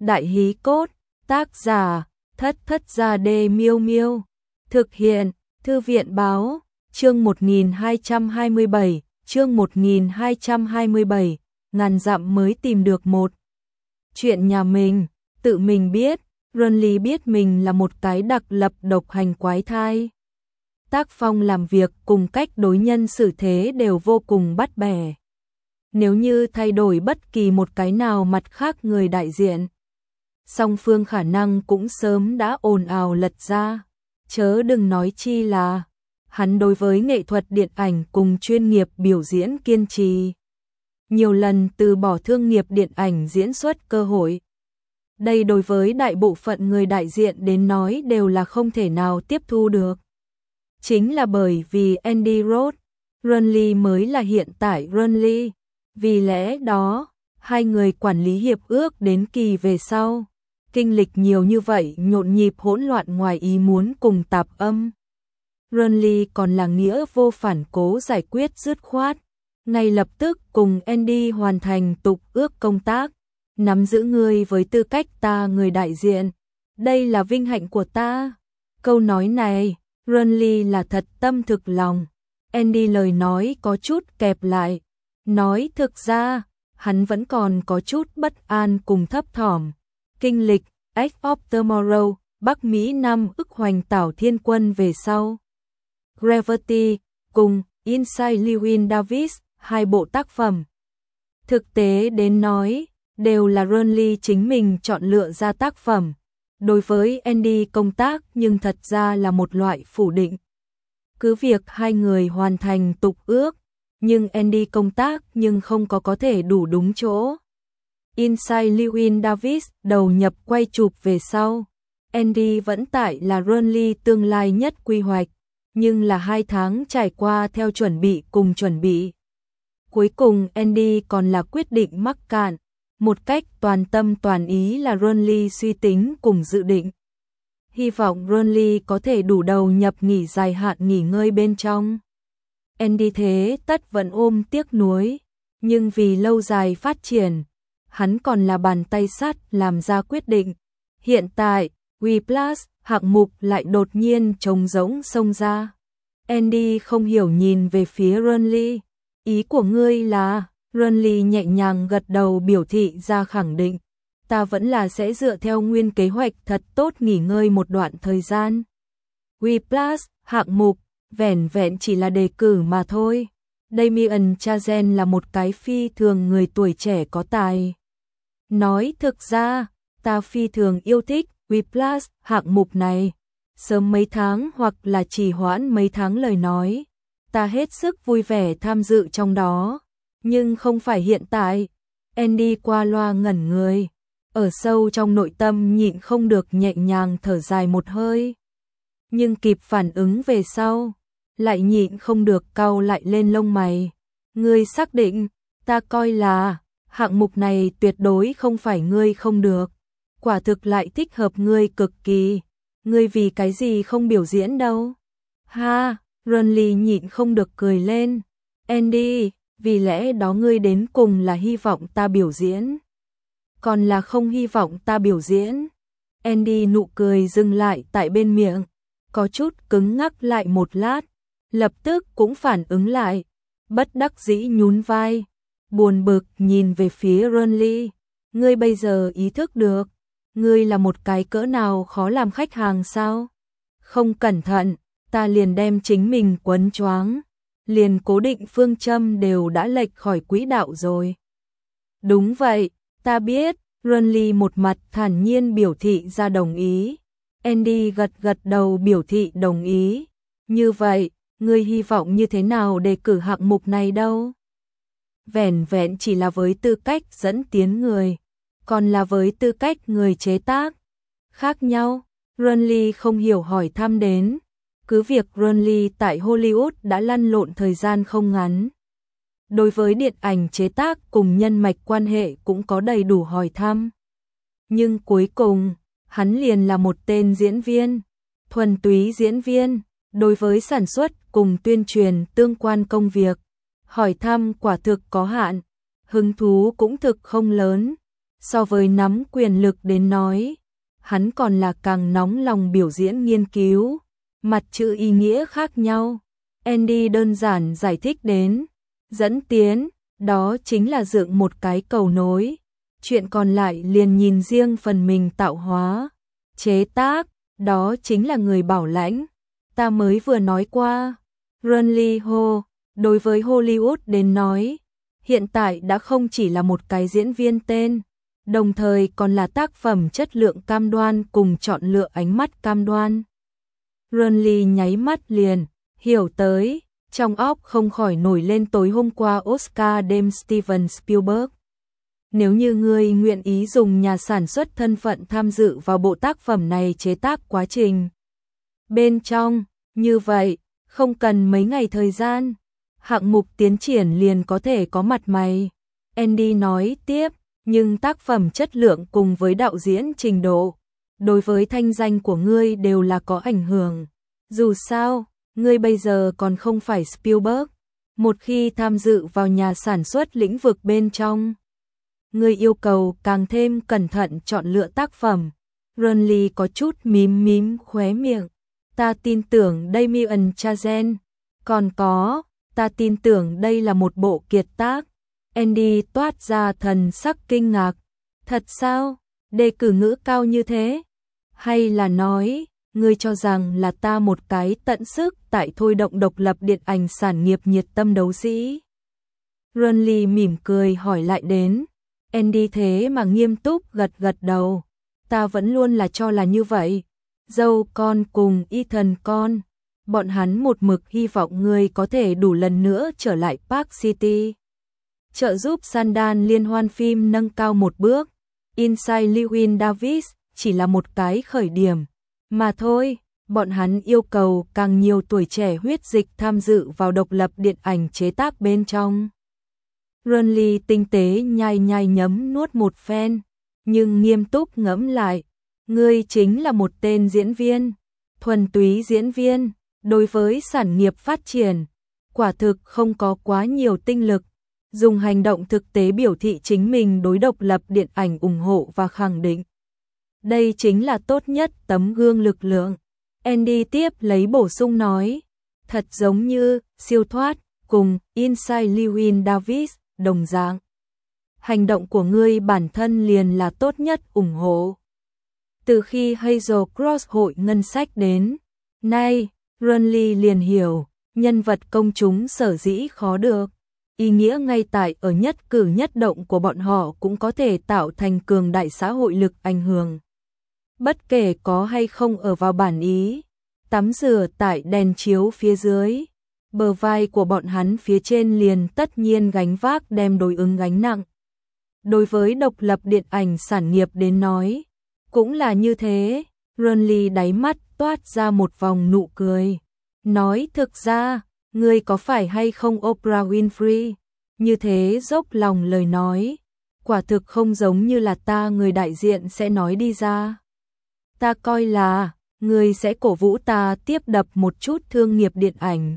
Đại hí cốt, tác giả, Thất Thất Gia Đê Miêu Miêu. Thực hiện, Thư viện báo, chương 1227, ngàn dặm mới tìm được một. Chuyện nhà mình, tự mình biết, Runly biết mình là một cái đặc lập độc hành quái thai. Tác phong làm việc cùng cách đối nhân xử thế đều vô cùng bắt bẻ. Nếu như thay đổi bất kỳ một cái nào mặt khác người đại diện, song phương khả năng cũng sớm đã ồn ào lật ra, chớ đừng nói chi là hắn đối với nghệ thuật điện ảnh cùng chuyên nghiệp biểu diễn kiên trì. Nhiều lần từ bỏ thương nghiệp điện ảnh diễn xuất cơ hội. Đây đối với đại bộ phận người đại diện đến nói đều là không thể nào tiếp thu được. Chính là bởi vì Andy Roth, Runly mới là hiện tại Runly. Vì lẽ đó, hai người quản lý hiệp ước đến kỳ về sau. Kinh lịch nhiều như vậy nhộn nhịp hỗn loạn ngoài ý muốn cùng tạp âm. Runly còn là nghĩa vô phản cố giải quyết dứt khoát. Ngay lập tức cùng Andy hoàn thành tục ước công tác. Nắm giữ ngươi với tư cách ta người đại diện. Đây là vinh hạnh của ta. Câu nói này, Runly là thật tâm thực lòng. Andy lời nói có chút kẹp lại. Nói thực ra, hắn vẫn còn có chút bất an cùng thấp thỏm. Kinh lịch, Edge of Tomorrow, Bắc Mỹ năm ức hoành tảo thiên quân về sau. Gravity, cùng Inside Llewyn Davis, hai bộ tác phẩm. Thực tế đến nói, đều là Runly chính mình chọn lựa ra tác phẩm. Đối với Andy công tác nhưng thật ra là một loại phủ định. Cứ việc hai người hoàn thành tục ước, nhưng Andy công tác nhưng không có thể đủ đúng chỗ. Inside Llewyn Davis đầu nhập quay chụp về sau. Andy vẫn tại là Runly tương lai nhất quy hoạch, nhưng là 2 tháng trải qua theo chuẩn bị cùng chuẩn bị. Cuối cùng Andy còn là quyết định mắc cạn, một cách toàn tâm toàn ý là Runly suy tính cùng dự định. Hy vọng Runly có thể đủ đầu nhập nghỉ dài hạn nghỉ ngơi bên trong. Andy thế tất vẫn ôm tiếc nuối, nhưng vì lâu dài phát triển, hắn còn là bàn tay sắt làm ra quyết định. Hiện tại, Whiplash hạng mục lại đột nhiên trống rỗng xông ra. Andy không hiểu nhìn về phía Runly. Ý của ngươi là? Runly nhẹ nhàng gật đầu biểu thị ra khẳng định. Ta vẫn là sẽ dựa theo nguyên kế hoạch thật tốt nghỉ ngơi một đoạn thời gian. Whiplash hạng mục vẻn vẹn chỉ là đề cử mà thôi. Damien Chazelle là một cái phi thường người tuổi trẻ có tài. Nói thực ra, ta phi thường yêu thích Whiplash hạng mục này. Sớm mấy tháng hoặc là trì hoãn mấy tháng lời nói, ta hết sức vui vẻ tham dự trong đó. Nhưng không phải hiện tại. Andy qua loa ngẩn người. Ở sâu trong nội tâm nhịn không được nhẹ nhàng thở dài một hơi. Nhưng kịp phản ứng về sau, lại nhịn không được cau lại lên lông mày. Ngươi xác định, ta coi là, hạng mục này tuyệt đối không phải ngươi không được. Quả thực lại thích hợp ngươi cực kỳ. Ngươi vì cái gì không biểu diễn đâu? Ha, Runly nhịn không được cười lên. Andy, vì lẽ đó ngươi đến cùng là hy vọng ta biểu diễn. Còn là không hy vọng ta biểu diễn. Andy nụ cười dừng lại tại bên miệng. Có chút cứng ngắc lại một lát. Lập tức cũng phản ứng lại. Bất đắc dĩ nhún vai. Buồn bực nhìn về phía Runly. Ngươi bây giờ ý thức được. Ngươi là một cái cỡ nào khó làm khách hàng sao? Không cẩn thận, ta liền đem chính mình quấn choáng. Liền cố định phương châm đều đã lệch khỏi quỹ đạo rồi. Đúng vậy, ta biết. Runly một mặt thản nhiên biểu thị ra đồng ý. Andy gật gật đầu biểu thị đồng ý. Như vậy, ngươi hy vọng như thế nào để cử hạng mục này đâu? Vẻn vẹn chỉ là với tư cách dẫn tiến người, còn là với tư cách người chế tác. Khác nhau, Runly không hiểu hỏi thăm đến. Cứ việc Runly tại Hollywood đã lăn lộn thời gian không ngắn. Đối với điện ảnh chế tác cùng nhân mạch quan hệ cũng có đầy đủ hỏi thăm. Nhưng cuối cùng, hắn liền là một tên diễn viên, thuần túy diễn viên. Đối với sản xuất cùng tuyên truyền tương quan công việc, hỏi thăm quả thực có hạn, hứng thú cũng thực không lớn. So với nắm quyền lực đến nói, hắn còn là càng nóng lòng biểu diễn nghiên cứu, mặt chữ ý nghĩa khác nhau. Andy đơn giản giải thích đến, dẫn tiến, đó chính là dựng một cái cầu nối, chuyện còn lại liền nhìn riêng phần mình tạo hóa, chế tác, đó chính là người bảo lãnh. Ta mới vừa nói qua, Ronnie Ho, đối với Hollywood đến nói, hiện tại đã không chỉ là một cái diễn viên tên, đồng thời còn là tác phẩm chất lượng cam đoan cùng chọn lựa ánh mắt cam đoan. Ronnie nháy mắt liền, hiểu tới, trong óc không khỏi nổi lên tối hôm qua Oscar đêm Steven Spielberg. Nếu như ngươi nguyện ý dùng nhà sản xuất thân phận tham dự vào bộ tác phẩm này chế tác quá trình bên trong, như vậy, không cần mấy ngày thời gian, hạng mục tiến triển liền có thể có mặt mày. Andy nói tiếp, nhưng tác phẩm chất lượng cùng với đạo diễn trình độ, đối với thanh danh của ngươi đều là có ảnh hưởng. Dù sao, ngươi bây giờ còn không phải Spielberg, một khi tham dự vào nhà sản xuất lĩnh vực bên trong, ngươi yêu cầu càng thêm cẩn thận chọn lựa tác phẩm. Ronnie có chút mím khóe miệng. Ta tin tưởng Damien Chazelle, còn có, ta tin tưởng đây là một bộ kiệt tác. Andy toát ra thần sắc kinh ngạc. Thật sao? Đề cử ngữ cao như thế? Hay là nói, ngươi cho rằng là ta một cái tận sức tại thôi động độc lập điện ảnh sản nghiệp nhiệt tâm đấu sĩ? Ronnie mỉm cười hỏi lại đến. Andy thế mà nghiêm túc gật đầu. Ta vẫn luôn là cho là như vậy. Dâu con cùng Ethan con, bọn hắn một mực hy vọng ngươi có thể đủ lần nữa trở lại Park City, trợ giúp Sundance liên hoan phim nâng cao một bước. Inside Llewyn Davis chỉ là một cái khởi điểm mà thôi, bọn hắn yêu cầu càng nhiều tuổi trẻ huyết dịch tham dự vào độc lập điện ảnh chế tác bên trong. Ronnie tinh tế nhai nhấm nuốt một phen, nhưng nghiêm túc ngẫm lại. Ngươi chính là một tên diễn viên, thuần túy diễn viên, đối với sản nghiệp phát triển, quả thực không có quá nhiều tinh lực, dùng hành động thực tế biểu thị chính mình đối độc lập điện ảnh ủng hộ và khẳng định. Đây chính là tốt nhất tấm gương lực lượng. Andy tiếp lấy bổ sung nói, thật giống như siêu thoát cùng Inside Llewyn Davis đồng dạng. Hành động của ngươi bản thân liền là tốt nhất ủng hộ. Từ khi Hazel Cross hội ngân sách đến nay, Ronnie liền hiểu, nhân vật công chúng sở dĩ khó được. Ý nghĩa ngay tại ở nhất cử nhất động của bọn họ cũng có thể tạo thành cường đại xã hội lực ảnh hưởng. Bất kể có hay không ở vào bản ý, tắm rửa tại đèn chiếu phía dưới, bờ vai của bọn hắn phía trên liền tất nhiên gánh vác đem đối ứng gánh nặng. Đối với độc lập điện ảnh sản nghiệp đến nói, cũng là như thế. Ronnie đáy mắt toát ra một vòng nụ cười. Nói thực ra, ngươi có phải hay không Oprah Winfrey? Như thế dốc lòng lời nói, quả thực không giống như là ta người đại diện sẽ nói đi ra. Ta coi là, ngươi sẽ cổ vũ ta tiếp đập một chút thương nghiệp điện ảnh.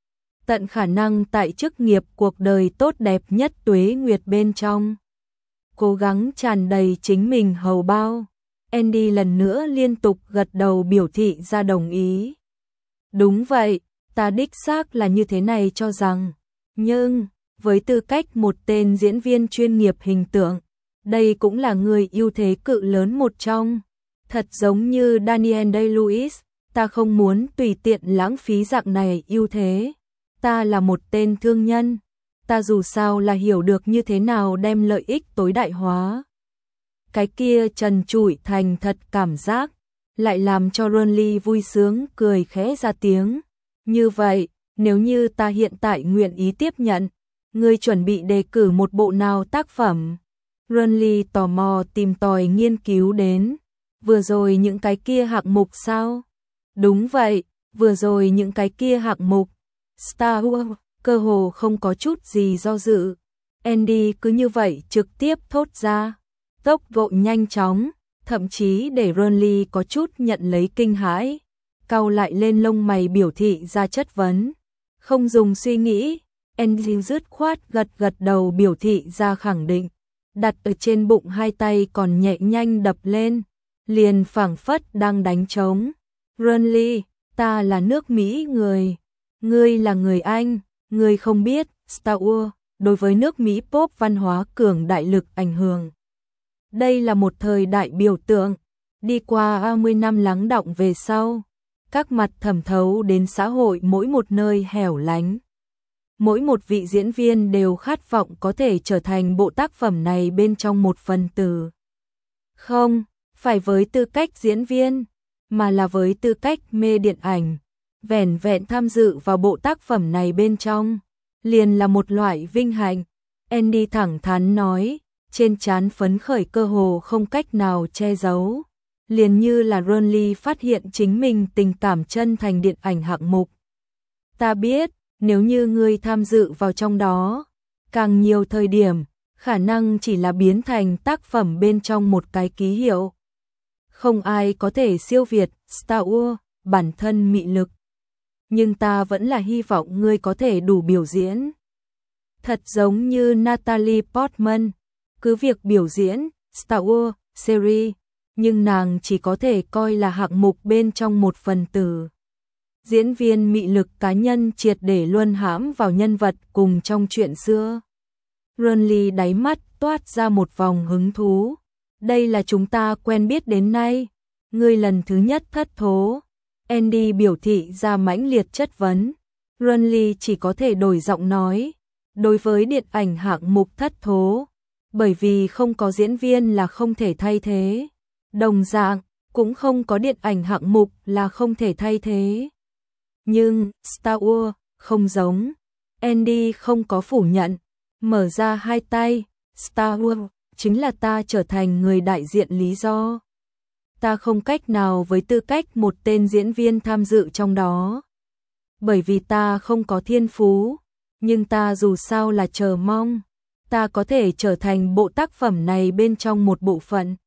Tận khả năng tại chức nghiệp cuộc đời tốt đẹp nhất tuế nguyệt bên trong. Cố gắng tràn đầy chính mình hầu bao. Andy lần nữa liên tục gật đầu biểu thị ra đồng ý. Đúng vậy, ta đích xác là như thế này cho rằng. Nhưng, với tư cách một tên diễn viên chuyên nghiệp hình tượng, đây cũng là người ưu thế cự lớn một trong. Thật giống như Daniel Day-Lewis, ta không muốn tùy tiện lãng phí dạng này ưu thế. Ta là một tên thương nhân, ta dù sao là hiểu được như thế nào đem lợi ích tối đại hóa. Cái kia trần trụi thành thật cảm giác, lại làm cho Ronnie vui sướng cười khẽ ra tiếng. Như vậy, nếu như ta hiện tại nguyện ý tiếp nhận, ngươi chuẩn bị đề cử một bộ nào tác phẩm? Ronnie tò mò tìm tòi nghiên cứu đến. Vừa rồi những cái kia hạng mục sao? Đúng vậy, vừa rồi những cái kia hạng mục. Star Wars, cơ hồ không có chút gì do dự. Andy cứ như vậy trực tiếp thốt ra. Tốc độ nhanh chóng, thậm chí để Ronnie có chút nhận lấy kinh hãi. Cau lại lên lông mày biểu thị ra chất vấn. Không dùng suy nghĩ, Andy dứt khoát gật đầu biểu thị ra khẳng định. đặt ở trên bụng, hai tay còn nhẹ nhanh đập lên, liền phảng phất đang đánh trống. Renly, ta là nước Mỹ người, ngươi là người Anh, ngươi không biết, Star Wars đối với nước Mỹ pop văn hóa cường đại lực ảnh hưởng. Đây là một thời đại biểu tượng, đi qua 30 năm lắng đọng về sau, các mặt thẩm thấu đến xã hội mỗi một nơi hẻo lánh. Mỗi một vị diễn viên đều khát vọng có thể trở thành bộ tác phẩm này bên trong một phần tử. Không phải với tư cách diễn viên, mà là với tư cách mê điện ảnh. Vẻn vẹn tham dự vào bộ tác phẩm này bên trong, liền là một loại vinh hạnh. Andy thẳng thắn nói, trên trán phấn khởi cơ hồ không cách nào che giấu. Liền như là Renly phát hiện chính mình tình cảm chân thành điện ảnh hạng mục. Ta biết, nếu như ngươi tham dự vào trong đó, càng nhiều thời điểm, khả năng chỉ là biến thành tác phẩm bên trong một cái ký hiệu. Không ai có thể siêu việt Star Wars, bản thân mị lực. Nhưng ta vẫn là hy vọng ngươi có thể đủ biểu diễn. Thật giống như Natalie Portman, cứ việc biểu diễn Star Wars series, nhưng nàng chỉ có thể coi là hạng mục bên trong một phần tử. Diễn viên mị lực cá nhân triệt để luân hãm vào nhân vật cùng trong chuyện xưa. Renly đáy mắt toát ra một vòng hứng thú. Đây là chúng ta quen biết đến nay. Ngươi lần thứ nhất thất thố. Andy biểu thị ra mãnh liệt chất vấn. Renly chỉ có thể đổi giọng nói. Đối với điện ảnh hạng mục thất thố, bởi vì không có diễn viên là không thể thay thế. Đồng dạng, cũng không có điện ảnh hạng mục là không thể thay thế. Nhưng, Star Wars, không giống. Andy không có phủ nhận, mở ra hai tay. Star Wars, chính là ta trở thành người đại diện lý do. Ta không cách nào với tư cách một tên diễn viên tham dự trong đó. Bởi vì ta không có thiên phú, nhưng ta dù sao là chờ mong. Ta có thể trở thành bộ tác phẩm này bên trong một bộ phận.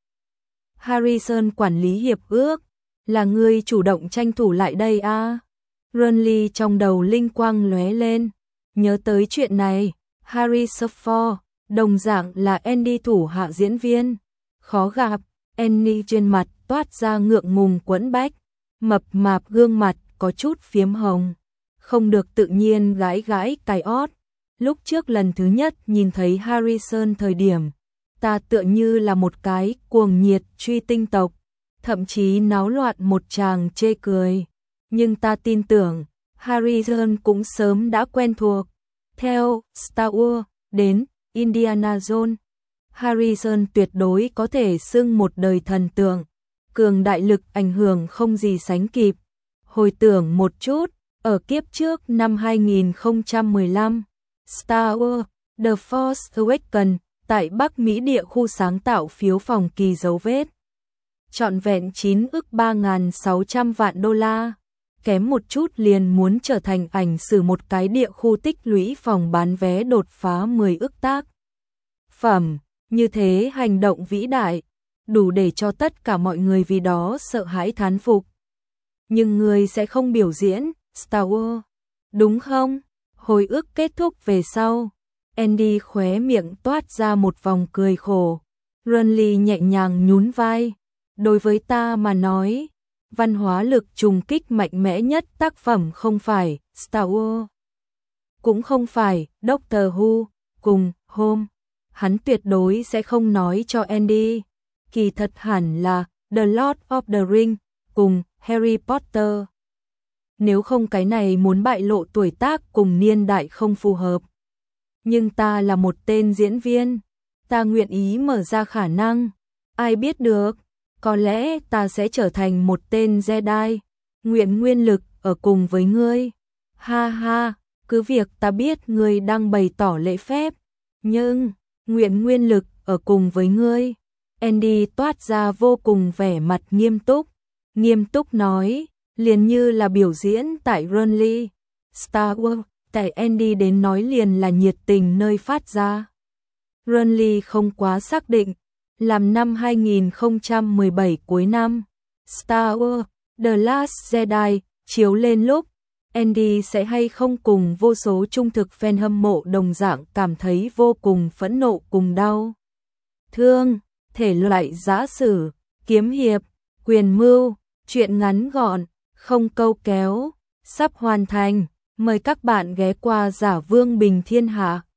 Harrison quản lý hiệp ước, là ngươi chủ động tranh thủ lại đây à? Renly trong đầu linh quang lóe lên, nhớ tới chuyện này. Harrison Ford, đồng dạng là Andy thủ hạ diễn viên, khó gặp. Andy trên mặt toát ra ngượng ngùng quẫn bách, mập mạp gương mặt có chút phiếm hồng, không được tự nhiên gãi gãi cái ót. Lúc trước lần thứ nhất nhìn thấy Harrison thời điểm, ta tựa như là một cái cuồng nhiệt truy tinh tộc, thậm chí náo loạn một tràng chê cười. Nhưng ta tin tưởng, Harrison cũng sớm đã quen thuộc. Theo Star Wars đến Indiana Jones, Harrison tuyệt đối có thể xưng một đời thần tượng, cường đại lực ảnh hưởng không gì sánh kịp. Hồi tưởng một chút, ở kiếp trước năm 2015, Star Wars The Force Awakens tại Bắc Mỹ địa khu sáng tạo phiếu phòng kỳ dấu vết. Trọn vẹn 9 ức 3.600 vạn đô la, kém một chút liền muốn trở thành ảnh sử một cái địa khu tích lũy phòng bán vé đột phá 10 ức tác phẩm. Như thế hành động vĩ đại, đủ để cho tất cả mọi người vì đó sợ hãi thán phục. Nhưng người sẽ không biểu diễn Star Wars, đúng không? Hồi ức kết thúc về sau, Andy khóe miệng toát ra một vòng cười khổ. Renly nhẹ nhàng nhún vai. Đối với ta mà nói, văn hóa lực trùng kích mạnh mẽ nhất tác phẩm không phải Star Wars, cũng không phải Doctor Who, cùng Home. Hắn tuyệt đối sẽ không nói cho Andy. Kỳ thật hẳn là The Lord of the Rings, cùng Harry Potter. Nếu không cái này muốn bại lộ tuổi tác cùng niên đại không phù hợp. Nhưng ta là một tên diễn viên, ta nguyện ý mở ra khả năng. Ai biết được, có lẽ ta sẽ trở thành một tên Jedi, nguyện nguyên lực ở cùng với ngươi. Ha ha, cứ việc ta biết ngươi đang bày tỏ lễ phép, nhưng nguyện nguyên lực ở cùng với ngươi. Andy toát ra vô cùng vẻ mặt nghiêm túc nói, liền như là biểu diễn tại Renly. Star Wars, tại Andy đến nói liền là nhiệt tình nơi phát ra. Renly không quá xác định, làm năm 2017 cuối năm, Star Wars The Last Jedi chiếu lên lúc, Andy sẽ hay không cùng vô số trung thực fan hâm mộ đồng dạng cảm thấy vô cùng phẫn nộ cùng đau thương, thể loại giã sử, kiếm hiệp, quyền mưu, truyện ngắn gọn, không câu kéo, sắp hoàn thành. Mời các bạn ghé qua Giả Vương Bình Thiên Hạ.